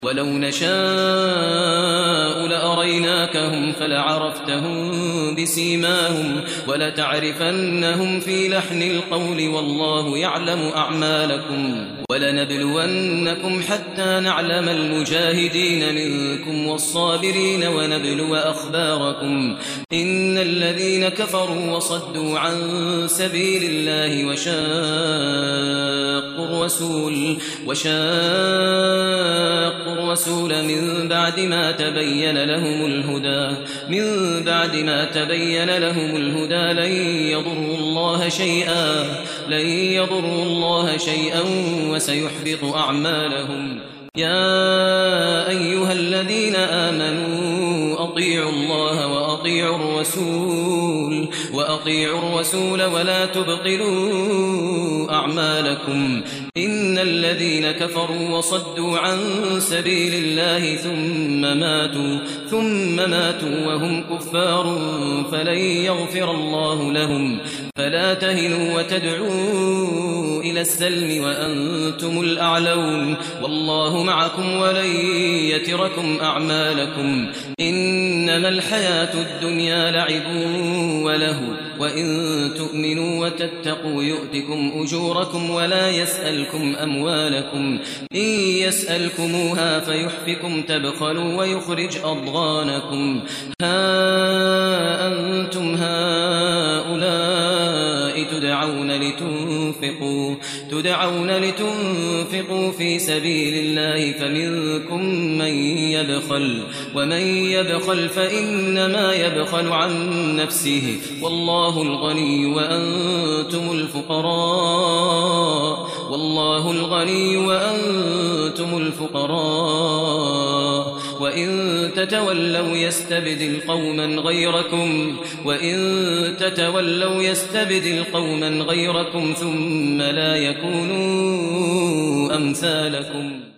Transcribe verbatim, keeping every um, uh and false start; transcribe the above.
ولو نشاء لأريناكهم فلعرفتهم بسيماهم ولتعرفنهم في لحن القول والله يعلم أعمالكم ولنبلونكم حتى نعلم المجاهدين منكم والصابرين ونبلو أخباركم إن الذين كفروا وصدوا عن سبيل الله وشاقوا الرسول وشاقوا الرسول من بعد ما تبين لهم الهدى من بعد ما تبين لهم الهدى لن يضروا الله شيئا لن يضروا الله شيئا وسيحبط أعمالهم يا أيها الذين آمنوا أطيعوا الله وأطيعوا الرسول وأطيعوا الرسول ولا تبطلوا أعمالكم إن الذين كفروا وصدوا عن سبيل الله ثم ماتوا ثم ماتوا وهم كفار فلن يغفر الله لهم فلا تهنوا وتدعوا إلى السلم وأنتم الأعلون والله معكم ولن يتركم أعمالكم إنما الحياة الدنيا لعب وله وإن تؤمنوا وتتقوا يؤتكم أجوركم ولا يسألكم أموالكم إن يسألكموها فيحفكم تبخلوا ويخرج أضغانكم ها أنتم هؤلاء تدعون لتنفقوا تدعون لتنفقوا في سبيل الله فمنكم من يبخل ومن يبخل فإنما يبخل عن نفسه والله الغني وأنتم الفقراء والله الغني وأنتم الفقراء وإن تتولوا يستبدل قوما غيركم وإن تتولوا يستبدل قوما غيركم ثم لا يكونوا أمثالكم